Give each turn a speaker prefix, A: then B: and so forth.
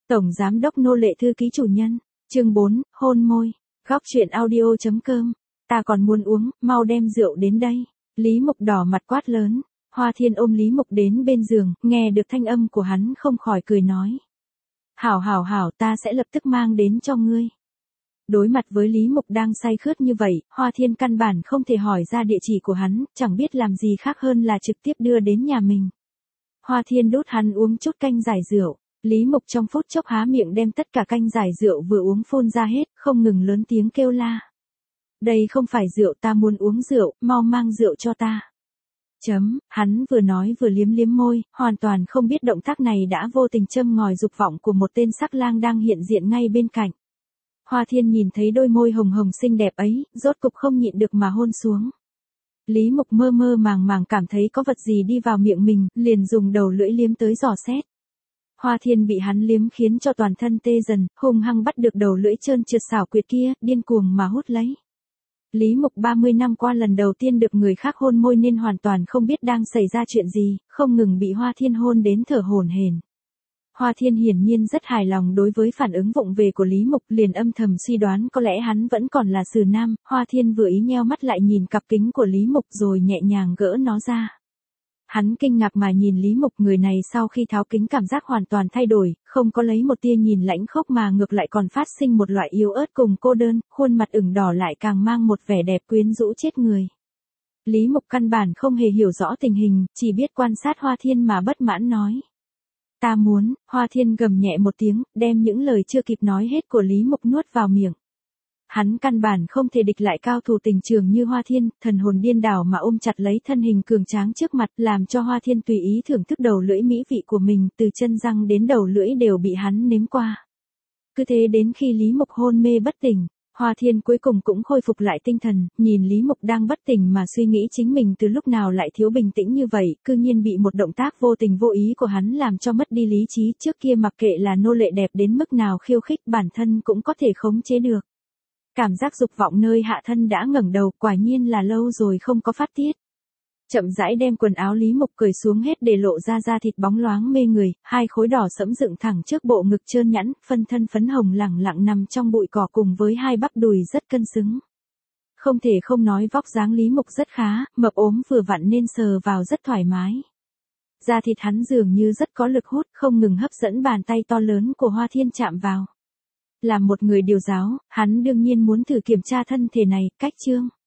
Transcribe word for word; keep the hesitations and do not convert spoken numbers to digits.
A: Tổng giám đốc nô lệ thư ký chủ nhân. Chương bốn, hôn môi. Góc truyện audio chấm com. Ta còn muốn uống, mau đem rượu đến đây. Lý Mục đỏ mặt quát lớn. Hoa Thiên ôm Lý Mục đến bên giường, nghe được thanh âm của hắn không khỏi cười nói. Hảo hảo hảo, ta sẽ lập tức mang đến cho ngươi. Đối mặt với Lý Mục đang say khướt như vậy, Hoa Thiên căn bản không thể hỏi ra địa chỉ của hắn, chẳng biết làm gì khác hơn là trực tiếp đưa đến nhà mình. Hoa Thiên đút hắn uống chút canh giải rượu. Lý Mục trong phút chốc há miệng đem tất cả canh giải rượu vừa uống phun ra hết, không ngừng lớn tiếng kêu la. Đây không phải rượu, ta muốn uống rượu, mau mang rượu cho ta. Chấm, hắn vừa nói vừa liếm liếm môi, hoàn toàn không biết động tác này đã vô tình châm ngòi dục vọng của một tên sắc lang đang hiện diện ngay bên cạnh. Hoa Thiên nhìn thấy đôi môi hồng hồng xinh đẹp ấy, rốt cục không nhịn được mà hôn xuống. Lý Mục mơ mơ màng màng cảm thấy có vật gì đi vào miệng mình, liền dùng đầu lưỡi liếm tới dò xét. Hoa Thiên bị hắn liếm khiến cho toàn thân tê dần, hung hăng bắt được đầu lưỡi trơn trượt xảo quyệt kia, điên cuồng mà hút lấy. Lý Mục ba mươi năm qua lần đầu tiên được người khác hôn môi nên hoàn toàn không biết đang xảy ra chuyện gì, không ngừng bị Hoa Thiên hôn đến thở hổn hển. Hoa Thiên hiển nhiên rất hài lòng đối với phản ứng vụng về của Lý Mục, liền âm thầm suy đoán có lẽ hắn vẫn còn là sừ nam. Hoa Thiên vừa ý nheo mắt lại nhìn cặp kính của Lý Mục rồi nhẹ nhàng gỡ nó ra. Hắn kinh ngạc mà nhìn Lý Mục, người này sau khi tháo kính cảm giác hoàn toàn thay đổi, không có lấy một tia nhìn lãnh khốc mà ngược lại còn phát sinh một loại yếu ớt cùng cô đơn, khuôn mặt ửng đỏ lại càng mang một vẻ đẹp quyến rũ chết người. Lý Mục căn bản không hề hiểu rõ tình hình, chỉ biết quan sát Hoa Thiên mà bất mãn nói. Ta muốn. Hoa Thiên gầm nhẹ một tiếng, đem những lời chưa kịp nói hết của Lý Mục nuốt vào miệng. Hắn căn bản không thể địch lại cao thủ tình trường như Hoa Thiên, thần hồn điên đảo mà ôm chặt lấy thân hình cường tráng trước mặt, làm cho Hoa Thiên tùy ý thưởng thức đầu lưỡi mỹ vị của mình, từ chân răng đến đầu lưỡi đều bị hắn nếm qua. Cứ thế đến khi Lý Mục hôn mê bất tỉnh, Hoa Thiên cuối cùng cũng khôi phục lại tinh thần, nhìn Lý Mục đang bất tỉnh mà suy nghĩ chính mình từ lúc nào lại thiếu bình tĩnh như vậy, cư nhiên bị một động tác vô tình vô ý của hắn làm cho mất đi lý trí. Trước kia mặc kệ là nô lệ đẹp đến mức nào khiêu khích bản thân cũng có thể khống chế được. Cảm giác dục vọng nơi hạ thân đã ngẩng đầu, quả nhiên là lâu rồi không có phát tiết. Chậm rãi đem quần áo Lý Mục cởi xuống hết để lộ ra da thịt bóng loáng mê người, hai khối đỏ sẫm dựng thẳng trước bộ ngực trơn nhẵn, phân thân phấn hồng lẳng lặng nằm trong bụi cỏ cùng với hai bắp đùi rất cân xứng. Không thể không nói vóc dáng Lý Mục rất khá, mập ốm vừa vặn nên sờ vào rất thoải mái. Da thịt hắn dường như rất có lực hút, không ngừng hấp dẫn bàn tay to lớn của Hoa Thiên chạm vào. Làm một người điều giáo, hắn đương nhiên muốn thử kiểm tra thân thể này, cách chương.